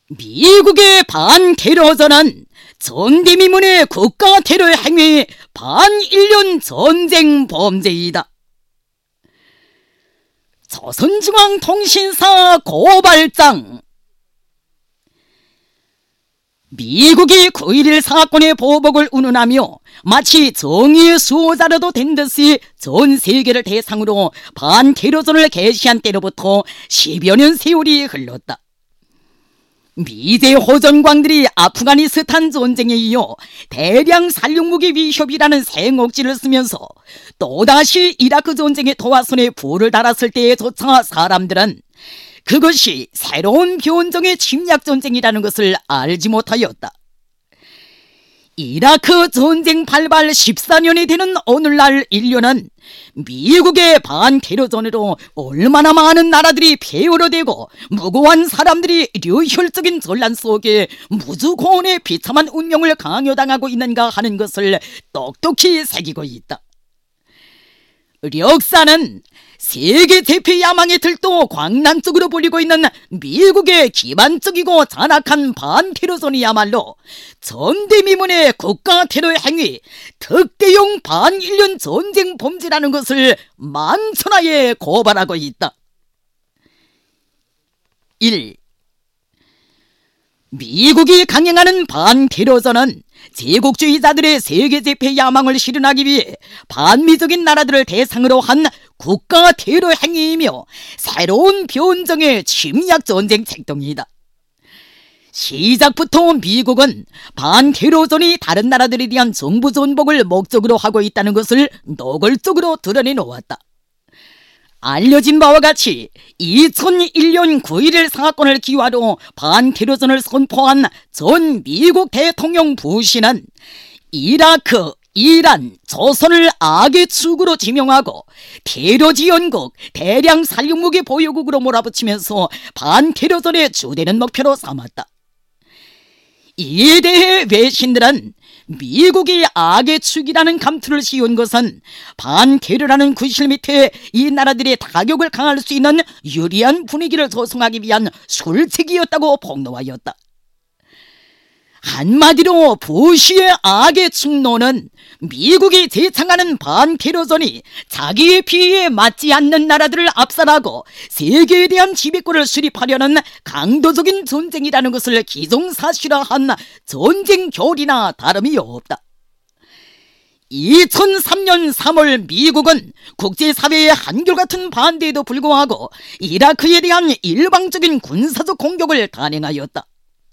미국의 반테러전은 전대미문의 국가 테러 행위 반일련 전쟁 범죄이다. 조선중앙통신사 고발장. 미국이 9.11 사건의 보복을 운운하며 마치 정의의 수호자라도 된 듯이 전 세계를 대상으로 반테러전을 개시한 때로부터 10여 년 세월이 흘렀다. 미제 호전광들이 아프가니스탄 전쟁에 이어 대량 살육무기 위협이라는 생억지를 쓰면서 또다시 이라크 전쟁의 도화선에 불을 달았을 때에조차 사람들은 그것이 새로운 변종의 침략전쟁이라는 것을 알지 못하였다. 이라크 전쟁 발발 14년이 되는 오늘날 인류는 미국의 반테러전으로 얼마나 많은 나라들이 폐허되고 무고한 사람들이 류혈적인 전란 속에 무주고원의 비참한 운명을 강요당하고 있는가 하는 것을 똑똑히 새기고 있다. 역사는 세계 대표 야망의 들도 광란 쪽으로 몰리고 있는 미국의 기반적이고 잔악한 반테러전이야말로 전대미문의 국가 테러 행위, 특대용 반일련 전쟁 범죄라는 것을 만천하에 고발하고 있다. 1. 미국이 강행하는 반테러전은 제국주의자들의 세계제패 야망을 실현하기 위해 반미적인 나라들을 대상으로 한 국가 테러 행위이며 새로운 변종의 침략전쟁 책동이다. 시작부터 미국은 반테러전이 다른 나라들에 대한 정부 전복을 목적으로 하고 있다는 것을 노골적으로 드러내놓았다. 알려진 바와 같이 2001년 9.11 사건을 기화로 반테러전을 선포한 전 미국 대통령 부시는 이라크, 이란, 조선을 악의 축으로 지명하고 테러 지원국, 대량 살육무기 보유국으로 몰아붙이면서 반테러전의 주되는 목표로 삼았다. 이에 대해 외신들은 미국이 악의 축이라는 감투를 씌운 것은 반테러라는 구실 밑에 이 나라들의 타격을 강할 수 있는 유리한 분위기를 조성하기 위한 술책이었다고 폭로하였다. 한마디로 부시의 악의 축론은 미국이 제창하는 반테러전이 자기의 피해에 맞지 않는 나라들을 압살하고 세계에 대한 지배권을 수립하려는 강도적인 전쟁이라는 것을 기정사실화한 전쟁 교리나 다름이 없다. 2003년 3월 미국은 국제사회의 한결같은 반대에도 불구하고 이라크에 대한 일방적인 군사적 공격을 단행하였다.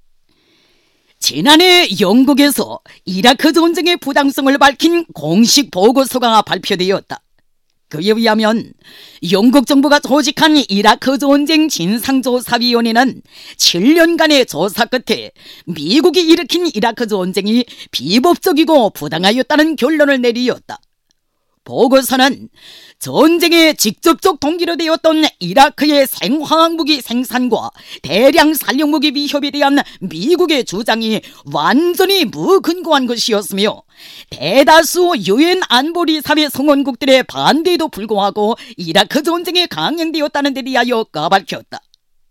지난해 영국에서 이라크 전쟁의 부당성을 밝힌 공식 보고서가 발표되었다. 그에 의하면 영국 정부가 조직한 이라크 전쟁 진상조사위원회는 7년간의 조사 끝에 미국이 일으킨 이라크 전쟁이 비법적이고 부당하였다는 결론을 내리었다. 보고서는 전쟁의 직접적 동기로 되었던 이라크의 생화학무기 생산과 대량 살육무기 위협에 대한 미국의 주장이 완전히 무근거한 것이었으며 대다수 유엔 안보리사회 성원국들의 반대에도 불구하고 이라크 전쟁에 강행되었다는 데 대하여 까발켰다.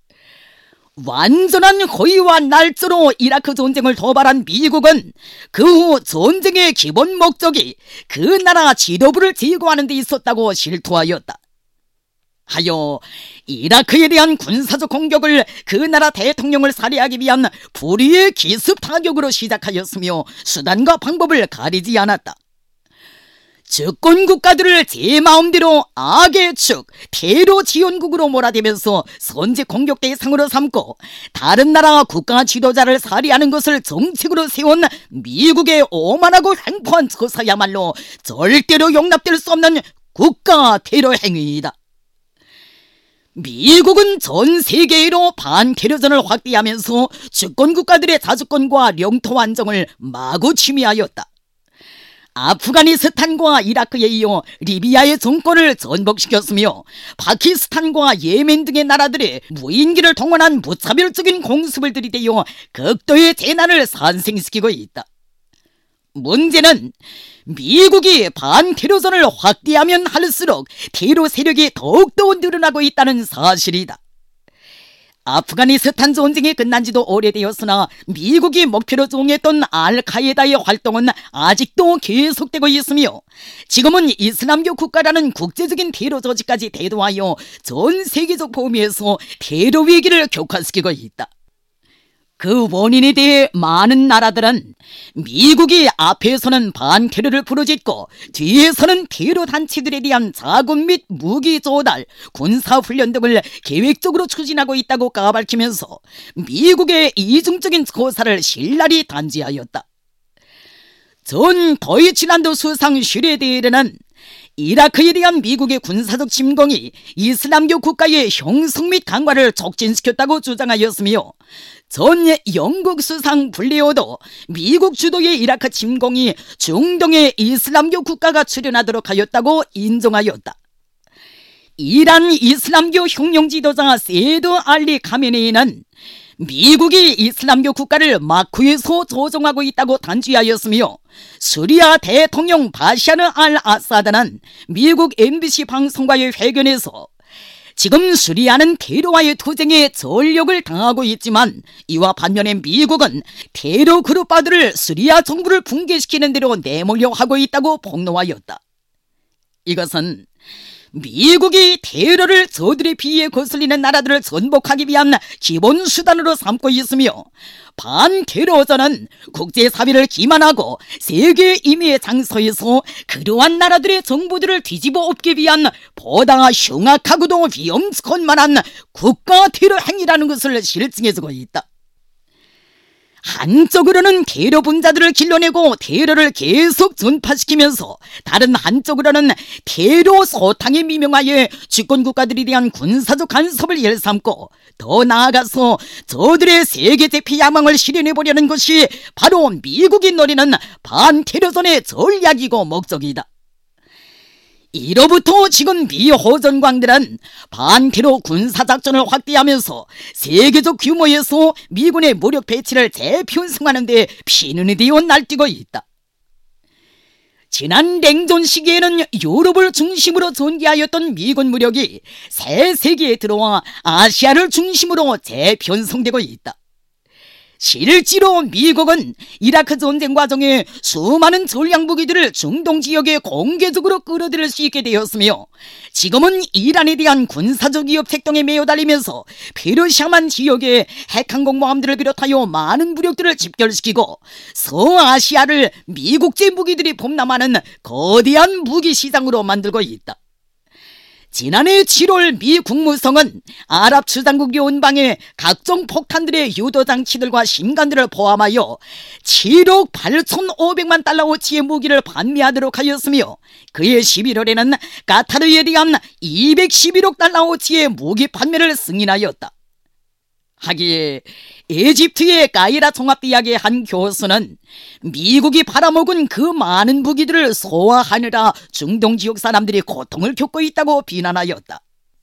완전한 허위와 날조로 이라크 전쟁을 도발한 미국은 그 후 전쟁의 기본 목적이 그 나라 지도부를 제거하는 데 있었다고 실토하였다. 하여 이라크에 대한 군사적 공격을 그 나라 대통령을 살해하기 위한 불의의 기습 타격으로 시작하였으며 수단과 방법을 가리지 않았다. 주권 국가들을 제 마음대로 악의 축, 테러 지원국으로 몰아대면서 선제 공격 대상으로 삼고 다른 나라 국가 지도자를 살해하는 것을 정책으로 세운 미국의 오만하고 횡포한 처사야말로 절대로 용납될 수 없는 국가 테러 행위이다. 미국은 전 세계로 반테러전을 확대하면서 주권 국가들의 자주권과 영토 안정을 마구 침해하였다. 아프가니스탄과 이라크에 이어 리비아의 정권을 전복시켰으며 파키스탄과 예멘 등의 나라들의 무인기를 동원한 무차별적인 공습을 들이대어 극도의 재난을 산생시키고 있다. 문제는 미국이 반테러전을 확대하면 할수록 테러 세력이 더욱더 늘어나고 있다는 사실이다. 아프가니스탄 전쟁이 끝난 지도 오래되었으나 미국이 목표로 정했던 알카에다의 활동은 아직도 계속되고 있으며 지금은 이슬람교 국가라는 국제적인 테러 조직까지 대두하여 전 세계적 범위에서 테러 위기를 격화시키고 있다. 그 원인에 대해 많은 나라들은 미국이 앞에서는 반테러를 부르짖고 뒤에서는 테러 단체들에 대한 자금 및 무기 조달, 군사훈련 등을 계획적으로 추진하고 있다고 까발키면서 미국의 이중적인 조사를 신랄히 단죄하였다. 전 도이칠란드 수상 슈레데르는 이라크에 대한 미국의 군사적 침공이 이슬람교 국가의 형성 및 강화를 촉진시켰다고 주장하였으며 전 영국 수상 블레어도 미국 주도의 이라크 침공이 중동의 이슬람교 국가가 출현하도록 하였다고 인정하였다. 이란 이슬람교 혁명 지도자 세드 알리 카메네이는 미국이 이슬람교 국가를 마쿠에서 조종하고 있다고 단죄하였으며 시리아 대통령 바샤르 알 아사드는 미국 MBC 방송과의 회견에서 지금 시리아는 테러와의 투쟁에 전력을 당하고 있지만 이와 반면에 미국은 테러 그룹파들을 시리아 정부를 붕괴시키는 대로 내몰려 하고 있다고 폭로하였다. 이것은 미국이 테러를 저들의 비위에 거슬리는 나라들을 전복하기 위한 기본 수단으로 삼고 있으며 반테러전은 국제사회를 기만하고 세계 임의의 장소에서 그러한 나라들의 정부들을 뒤집어 엎기 위한 보다 흉악하고도 위험천만한 국가 테러 행위라는 것을 실증해주고 있다. 한쪽으로는 테러 분자들을 길러내고 테러를 계속 전파시키면서 다른 한쪽으로는 테러 소탕에 미명하여 주권국가들에 대한 군사적 간섭을 일삼고 더 나아가서 저들의 세계 대피 야망을 실현해보려는 것이 바로 미국이 노리는 반테러전의 전략이고 목적이다. 이로부터 지금 미 호전광들은 반테러 군사작전을 확대하면서 세계적 규모에서 미군의 무력 배치를 재편성하는 데 피눈이 되어 날뛰고 있다. 지난 냉전 시기에는 유럽을 중심으로 전개하였던 미군 무력이 새 세기에 들어와 아시아를 중심으로 재편성되고 있다. 실제로 미국은 이라크 전쟁 과정에 수많은 전략 무기들을 중동 지역에 공개적으로 끌어들일 수 있게 되었으며 지금은 이란에 대한 군사적 위협 책동에 매여달리면서 페르시아만 지역에 핵항공모함들을 비롯하여 많은 무력들을 집결시키고 서아시아를 미국제 무기들이 범람하는 거대한 무기 시장으로 만들고 있다. 지난해 7월 미 국무성은 아랍 주장국 연방에 각종 폭탄들의 유도장치들과 신관들을 포함하여 7억 8,500만 달러어치의 무기를 판매하도록 하였으며 그해 11월에는 카타르에 대한 211억 달러어치의 무기 판매를 승인하였다. 하기에 이집트의 까이라 종합대학의 한 교수는 미국이 팔아먹은 그 많은 무기들을 소화하느라 중동 지역 사람들이 고통을 겪고 있다고 비난하였다.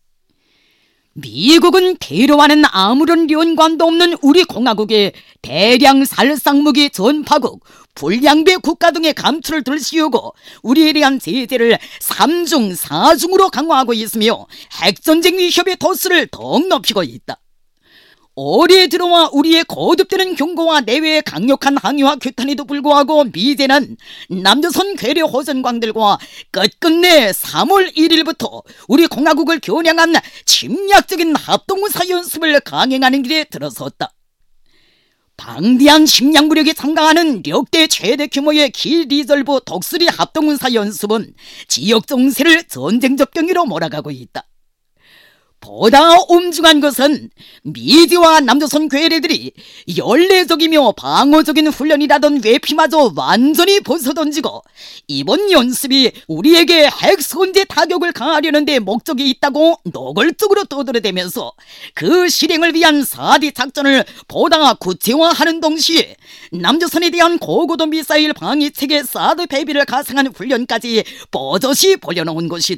미국은 테러와는 아무런 연관도 없는 우리 공화국에 대량 살상무기 전파국, 불량배 국가 등의 감투를 들씌우고 우리에 대한 제재를 3중, 4중으로 강화하고 있으며 핵전쟁 위협의 도수를 더욱 높이고 있다. 올해 들어와 우리의 거듭되는 경고와 내외의 강력한 항의와 규탄에도 불구하고 미제는 남조선 괴뢰 호전광들과 끝끝내 3월 1일부터 우리 공화국을 겨냥한 침략적인 합동무사 연습을 강행하는 길에 들어섰다. 방대한 식량 무력에 참가하는 역대 최대 규모의 기 리졸브 독수리 합동군사 연습은 지역 정세를 전쟁적 경위로 몰아가고 있다. 보다 엄중한 것은 미지와 남조선 괴뢰들이 연례적이며 방어적인 훈련이라던 외피마저 완전히 벗어던지고 이번 연습이 우리에게 핵선제 타격을 가하려는 데 목적이 있다고 노골적으로 떠들어대면서 그 실행을 위한 4D 작전을 보다 구체화하는 동시에 남조선에 대한 고고도 미사일 방위체계 사드 배비를 가상한 훈련까지 뽀젓이 벌여놓은 것이다.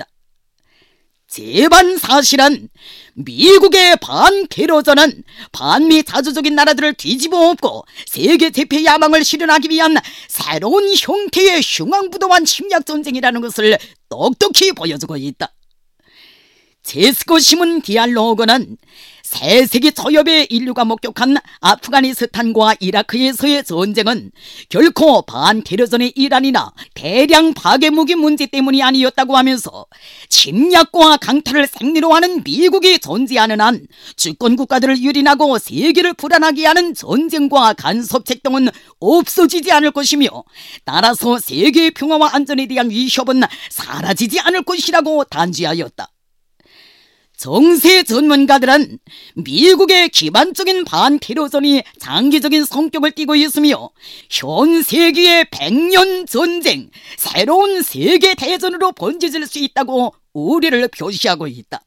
제반 사실은 미국의 반테러전은 반미 자주적인 나라들을 뒤집어 엎고 세계 대패 야망을 실현하기 위한 새로운 형태의 흉악무도한 침략전쟁이라는 것을 똑똑히 보여주고 있다. 제스코 시몬 디알로그는 세세기 초엽의 인류가 목격한 아프가니스탄과 이라크에서의 전쟁은 결코 반테러전의 일환이나 대량 파괴무기 문제 때문이 아니었다고 하면서 침략과 강탈을 생리로 하는 미국이 존재하는 한 주권국가들을 유린하고 세계를 불안하게 하는 전쟁과 간섭책 등은 없어지지 않을 것이며, 따라서 세계의 평화와 안전에 대한 위협은 사라지지 않을 것이라고 단지하였다. 정세 전문가들은 미국의 기반적인 반테러전이 장기적인 성격을 띠고 있으며 현 세기의 100년 전쟁, 새로운 세계대전으로 번져질 수 있다고 우려를 표시하고 있다.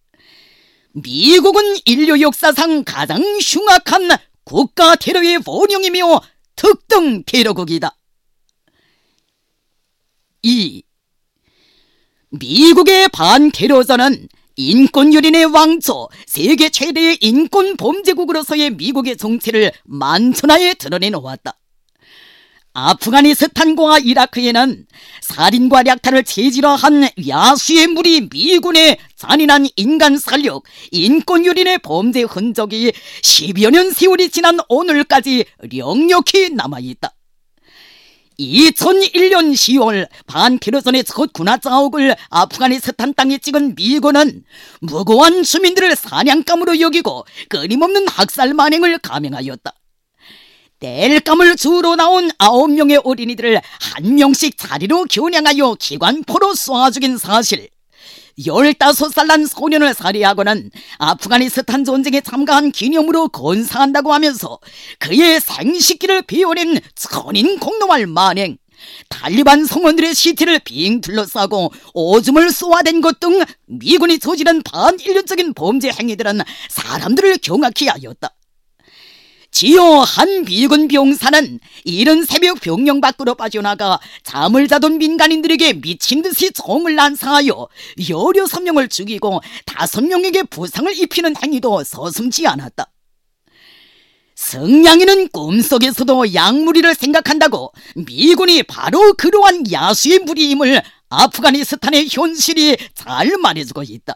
미국은 인류 역사상 가장 흉악한 국가 테러의 원흉이며 특등 테러국이다. 2. 미국의 반테러전은 인권유린의 왕초, 세계 최대의 인권범죄국으로서의 미국의 정체를 만천하에 드러내놓았다. 아프가니스탄과 이라크에는 살인과 약탈을 체질화 한 야수의 무리 미군의 잔인한 인간 살육, 인권유린의 범죄 흔적이 10여 년 세월이 지난 오늘까지 역력히 남아있다. 2001년 10월 반테러전의 첫 군화자옥을 아프가니스탄 땅에 찍은 미군은 무고한 주민들을 사냥감으로 여기고 끊임없는 학살 만행을 감행하였다. 땔감을 주우러 나온 9명의 어린이들을 1명씩 자리로 겨냥하여 기관포로 쏴 죽인 사실, 15살 난 소년을 살해하고는 아프가니스탄 전쟁에 참가한 기념으로 건사한다고 하면서 그의 생식기를 베어낸 천인 공노할 만행, 탈리반 성원들의 시체를 빙 둘러싸고 오줌을 쏘아댄 것 등 미군이 저지른 반인륜적인 범죄 행위들은 사람들을 경악케 하였다. 지요 한 미군 병사는 이른 새벽 병영 밖으로 빠져나가 잠을 자던 민간인들에게 미친듯이 총을 난사하여 16명을 죽이고 5명에게 부상을 입히는 행위도 서슴지 않았다. 성냥이는 꿈속에서도 약무리를 생각한다고 미군이 바로 그러한 야수의 무리임을 아프가니스탄의 현실이 잘 말해주고 있다.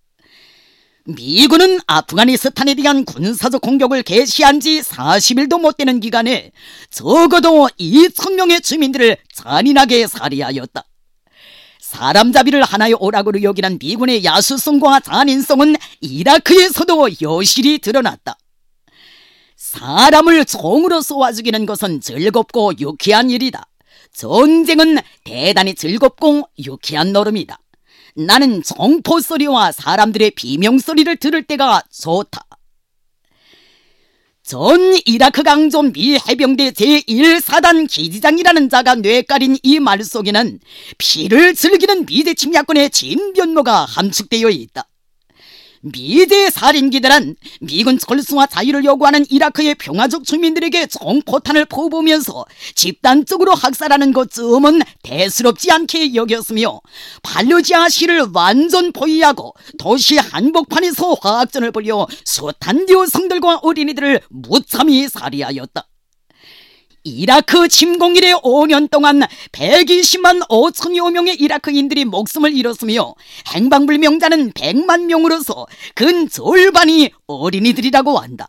미군은 아프가니스탄에 대한 군사적 공격을 개시한 지 40일도 못 되는 기간에 적어도 2,000명의 주민들을 잔인하게 살해하였다. 사람잡이를 하나의 오락으로 여기는 미군의 야수성과 잔인성은 이라크에서도 여실히 드러났다. 사람을 총으로 쏘아 죽이는 것은 즐겁고 유쾌한 일이다. 전쟁은 대단히 즐겁고 유쾌한 노름이다. 나는 총포소리와 사람들의 비명소리를 들을 때가 좋다. 전 이라크 강조 미 해병대 제1사단 기지장이라는 자가 뇌까린 이 말 속에는 피를 즐기는 미제 침략군의 진면모가 함축되어 있다. 미제 살인기들은 미군 철수와 자유를 요구하는 이라크의 평화적 주민들에게 총포탄을 퍼부으면서 집단적으로 학살하는 것쯤은 대수롭지 않게 여겼으며 팔루지아 시를 완전 포위하고 도시 한복판에서 화학전을 벌여 숱한 여성들과 어린이들을 무참히 살해하였다. 이라크 침공 이래 5년 동안 120만 5천여 명의 이라크인들이 목숨을 잃었으며 행방불명자는 100만 명으로서 근 절반이 어린이들이라고 한다.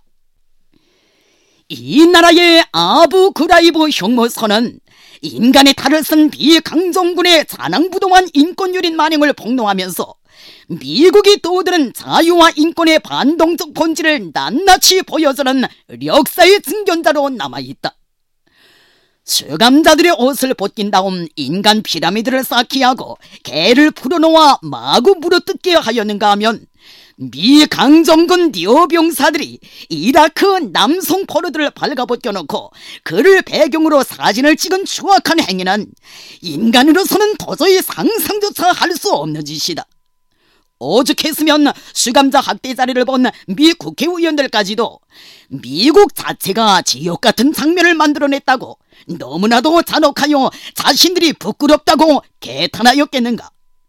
이 나라의 아부 그라이브 형무소는 인간의 탈을 쓴 비강정군의 자랑부동한 인권유린 만행을 폭로하면서 미국이 떠오르는 자유와 인권의 반동적 본질을 낱낱이 보여주는 역사의 증견자로 남아있다. 수감자들의 옷을 벗긴 다음 인간 피라미드를 쌓게 하고 개를 풀어놓아 마구 물어뜯게 하였는가 하면 미 강정군 니어병사들이 이라크 남성 포로들을 발가벗겨놓고 그를 배경으로 사진을 찍은 추악한 행위는 인간으로서는 도저히 상상조차 할 수 없는 짓이다. 오죽했으면 수감자 학대 자리를 본 미 국회의원들까지도 미국 자체가 지옥 같은 장면을 만들어냈다고 너무나도 잔혹하여 자신들이 부끄럽다고 개탄하였겠는가.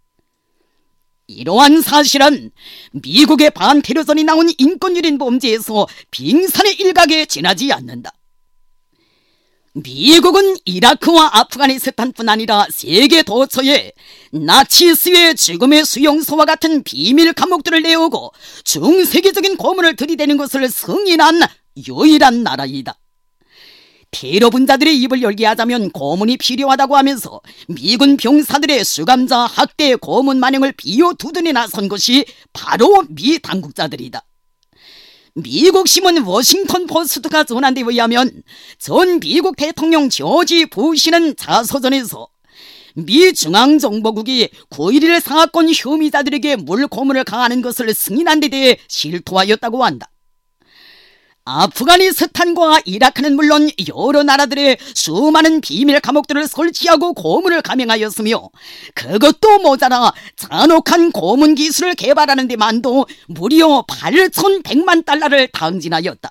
이러한 사실은 미국의 반테러전이 나온 인권유린 범죄에서 빙산의 일각에 지나지 않는다. 미국은 이라크와 아프가니스탄뿐 아니라 세계 도처에 나치스의 죽음의 수용소와 같은 비밀 감옥들을 내오고 중세계적인 고문을 들이대는 것을 승인한 유일한 나라이다. 테러 분자들의 입을 열게 하자면 고문이 필요하다고 하면서 미군 병사들의 수감자 학대 고문 만행을 비호두둔해 나선 것이 바로 미 당국자들이다. 미국 신문 워싱턴 포스트가 전한 데 의하면 전 미국 대통령 조지 부시는 자서전에서 미 중앙정보국이 9.11 사건 혐의자들에게 물고문을 가하는 것을 승인한 데 대해 실토하였다고 한다. 아프가니스탄과 이라크는 물론 여러 나라들의 수많은 비밀 감옥들을 설치하고 고문을 감행하였으며 그것도 모자라 잔혹한 고문 기술을 개발하는 데만도 무려 8,100만 달러를 탕진하였다.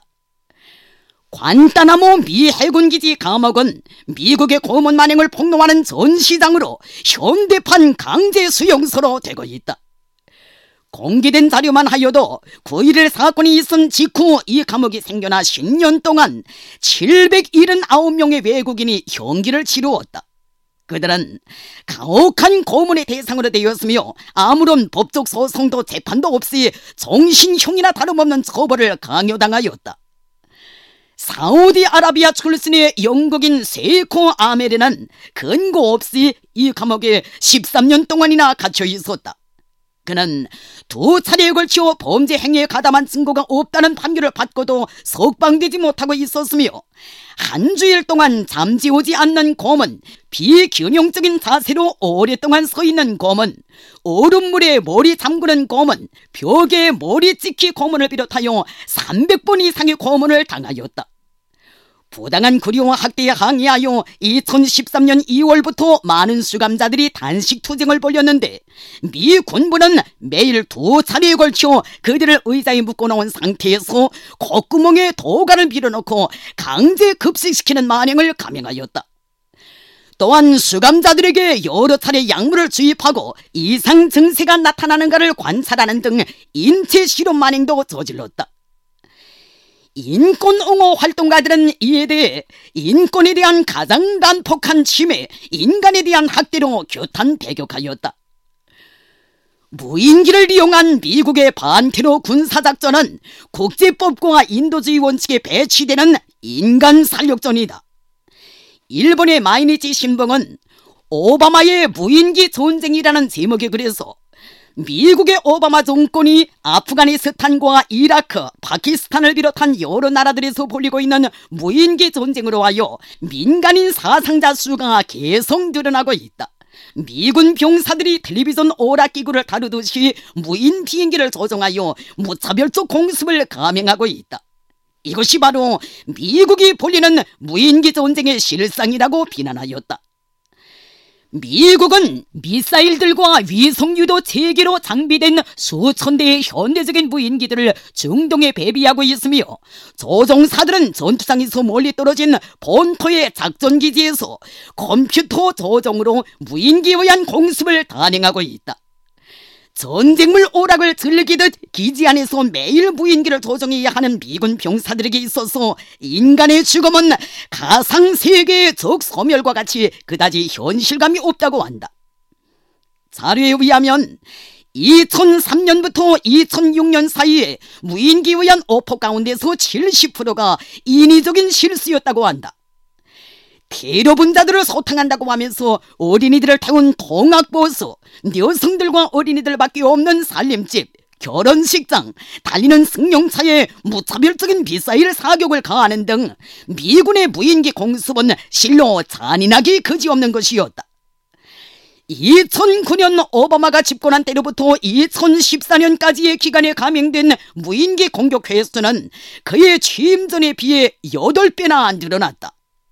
관타나모 미 해군기지 감옥은 미국의 고문 만행을 폭로하는 전시장으로 현대판 강제 수용소로 되고 있다. 공개된 자료만 하여도 9.11 사건이 있은 직후 이 감옥이 생겨나 10년 동안 779명의 외국인이 형기를 치루었다. 그들은 가혹한 고문의 대상으로 되었으며 아무런 법적 소송도 재판도 없이 종신형이나 다름없는 처벌을 강요당하였다. 사우디아라비아 출신의 영국인 세코 아메르는 근거 없이 이 감옥에 13년 동안이나 갇혀 있었다. 그는 2차례에 걸쳐 범죄 행위에 가담한 증거가 없다는 판결을 받고도 석방되지 못하고 있었으며 한 주일 동안 잠재우지 않는 고문, 비균형적인 자세로 오랫동안 서 있는 고문, 얼음물에 머리 잠그는 고문, 벽에 머리 찍기 고문을 비롯하여 300번 이상의 고문을 당하였다. 부당한 구류와 학대에 항의하여 2013년 2월부터 많은 수감자들이 단식 투쟁을 벌였는데 미 군부는 매일 2차례에 걸쳐 그들을 의자에 묶어놓은 상태에서 콧구멍에 도가를 밀어넣고 강제 급식시키는 만행을 감행하였다. 또한 수감자들에게 여러 차례 약물을 주입하고 이상 증세가 나타나는가를 관찰하는 등 인체 실험 만행도 저질렀다. 인권옹호 활동가들은 이에 대해 인권에 대한 가장 난폭한 침해, 인간에 대한 학대로 규탄 배격하였다. 무인기를 이용한 미국의 반테러 군사작전은 국제법과 인도주의 원칙에 배치되는 인간 살육전이다. 일본의 마이니치 신봉은 오바마의 무인기 전쟁이라는 제목의 글에서 미국의 오바마 정권이 아프가니스탄과 이라크, 파키스탄을 비롯한 여러 나라들에서 벌이고 있는 무인기 전쟁으로 하여 민간인 사상자 수가 계속 늘어나고 있다. 미군 병사들이 텔레비전 오락기구를 다루듯이 무인 비행기를 조종하여 무차별적 공습을 감행하고 있다. 이것이 바로 미국이 벌이는 무인기 전쟁의 실상이라고 비난하였다. 미국은 미사일들과 위성유도 체계로 장비된 수천 대의 현대적인 무인기들을 중동에 배비하고 있으며 조종사들은 전투장에서 멀리 떨어진 본토의 작전기지에서 컴퓨터 조종으로 무인기에 의한 공습을 단행하고 있다. 전쟁물 오락을 즐기듯 기지 안에서 매일 무인기를 조종해야 하는 미군 병사들에게 있어서 인간의 죽음은 가상세계의 적소멸과 같이 그다지 현실감이 없다고 한다. 자료에 의하면 2003년부터 2006년 사이에 무인기에 의한 오폭 가운데서 70%가 인위적인 실수였다고 한다. 테러 분자들을 소탕한다고 하면서 어린이들을 태운 통학보수, 여성들과 어린이들밖에 없는 살림집, 결혼식장, 달리는 승용차에 무차별적인 미사일 사격을 가하는 등 미군의 무인기 공습은 실로 잔인하기 그지없는 것이었다. 2009년 오바마가 집권한 때로부터 2014년까지의 기간에 감행된 무인기 공격 횟수는 그의 취임 전에 비해 8배나 늘어났다.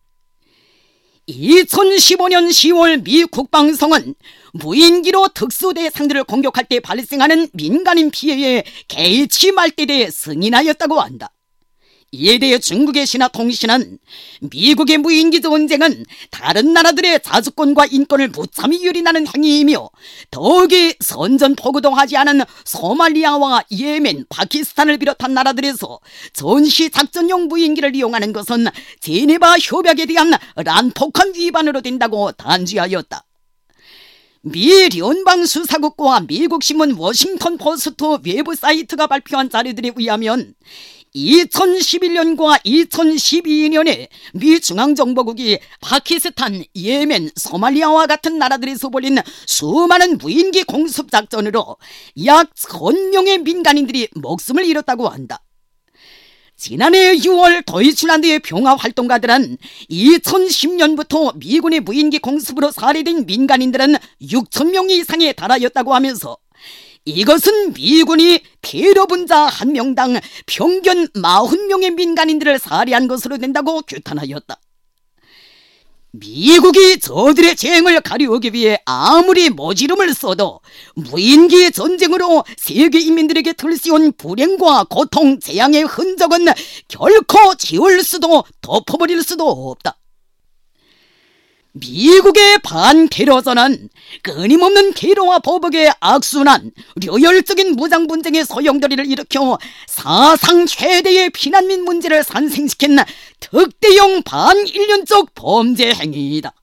2015년 10월 미 국방성은 무인기로 특수대상들을 공격할 때 발생하는 민간인 피해에 개의치 말 때 대해 승인하였다고 한다. 이에 대해 중국의 신화통신은 미국의 무인기 전쟁은 다른 나라들의 자주권과 인권을 무참히 유린하는 행위이며 더욱이 선전포고도 하지 않은 소말리아와 예멘, 파키스탄을 비롯한 나라들에서 전시작전용 무인기를 이용하는 것은 제네바 협약에 대한 난폭한 위반으로 된다고 단죄하였다. 미聯邦수사국과 미국 신문 워싱턴 포스트 외부 사이트가 발표한 자료들에 의하면 2011년과 2012년에 미 중앙정보국이 파키스탄, 예멘, 소말리아와 같은 나라들에서 벌인 수많은 무인기 공습 작전으로 약 1000명의 민간인들이 목숨을 잃었다고 한다. 지난해 6월 도이칠란드의 평화활동가들은 2010년부터 미군의 무인기 공습으로 살해된 민간인들은 6,000명 이상에 달하였다고 하면서 이것은 미군이 테러분자 1명당 평균 40명의 민간인들을 살해한 것으로 된다고 규탄하였다. 미국이 저들의 죄행을 가리우기 위해 아무리 모지름을 써도 무인기 전쟁으로 세계 인민들에게 들씌운 불행과 고통, 재앙의 흔적은 결코 지울 수도 덮어버릴 수도 없다. 미국의 반테러전은 끊임없는 테러와 보복의 악순환, 료열적인 무장분쟁의 소용돌이를 일으켜 사상 최대의 피난민 문제를 산생시킨 특대형 반인륜적 범죄 행위이다.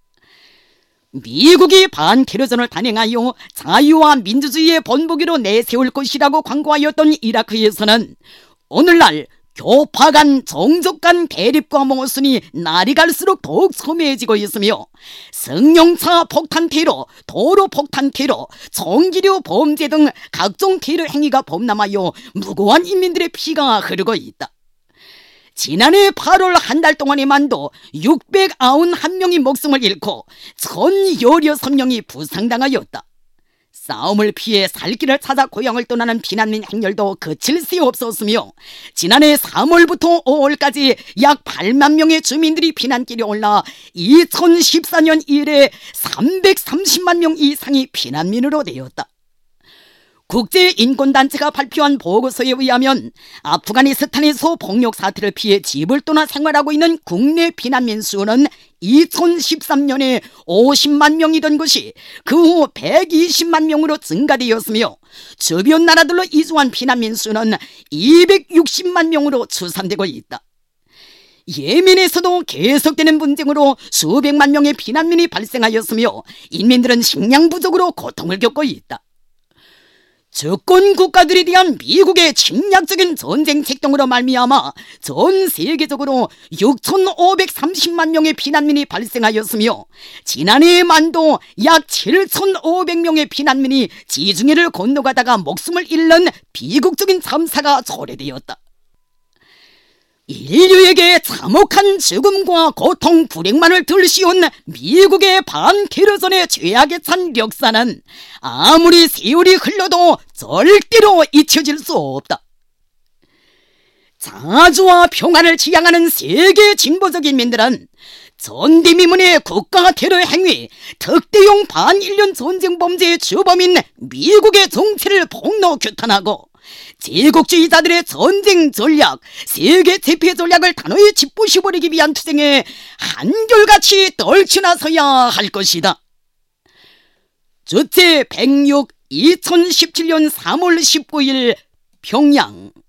미국이 반테러전을 단행하여 자유와 민주주의의 본보기로 내세울 것이라고 광고하였던 이라크에서는 오늘날 교파 간, 종족 간 대립과 모순이 날이 갈수록 더욱 첨예해지고 있으며 승용차 폭탄 테러, 도로 폭탄 테러, 총기류 범죄 등 각종 테러 행위가 범람하여 무고한 인민들의 피가 흐르고 있다. 지난해 8월 한 달 동안에만도 691명이 목숨을 잃고 1016명이 부상당하였다. 싸움을 피해 살 길을 찾아 고향을 떠나는 피난민 행렬도 그칠 새 없었으며 지난해 3월부터 5월까지 약 8만 명의 주민들이 피난길에 올라 2014년 이래 330만 명 이상이 피난민으로 되었다. 국제인권단체가 발표한 보고서에 의하면 아프가니스탄에서 폭력 사태를 피해 집을 떠나 생활하고 있는 국내 피난민 수는 2013년에 50만 명이던 것이 그 후 120만 명으로 증가되었으며 주변 나라들로 이주한 피난민 수는 260만 명으로 추산되고 있다. 예멘에서도 계속되는 분쟁으로 수백만 명의 피난민이 발생하였으며 인민들은 식량 부족으로 고통을 겪고 있다. 주권 국가들에 대한 미국의 침략적인 전쟁책 등으로 말미암아 전 세계적으로 6,530만 명의 피난민이 발생하였으며 지난해에만도 약 7,500명의 피난민이 지중해를 건너가다가 목숨을 잃는 비극적인 참사가 초래되었다. 인류에게 참혹한 죽음과 고통, 불행만을 들씌운 미국의 반테러전의 죄악에 찬 역사는 아무리 세월이 흘러도 절대로 잊혀질 수 없다. 자주와 평화를 지향하는 세계 진보적 인민들은 전대미문의 국가 테러 행위, 특대용 반인륜 전쟁 범죄의 주범인 미국의 정체를 폭로 규탄하고 제국주의자들의 전쟁 전략, 세계 제패 전략을 단호히 짓부셔버리기 위한 투쟁에 한결같이 떨쳐나서야 할 것이다. 주체 106 2017년 3월 19일 평양.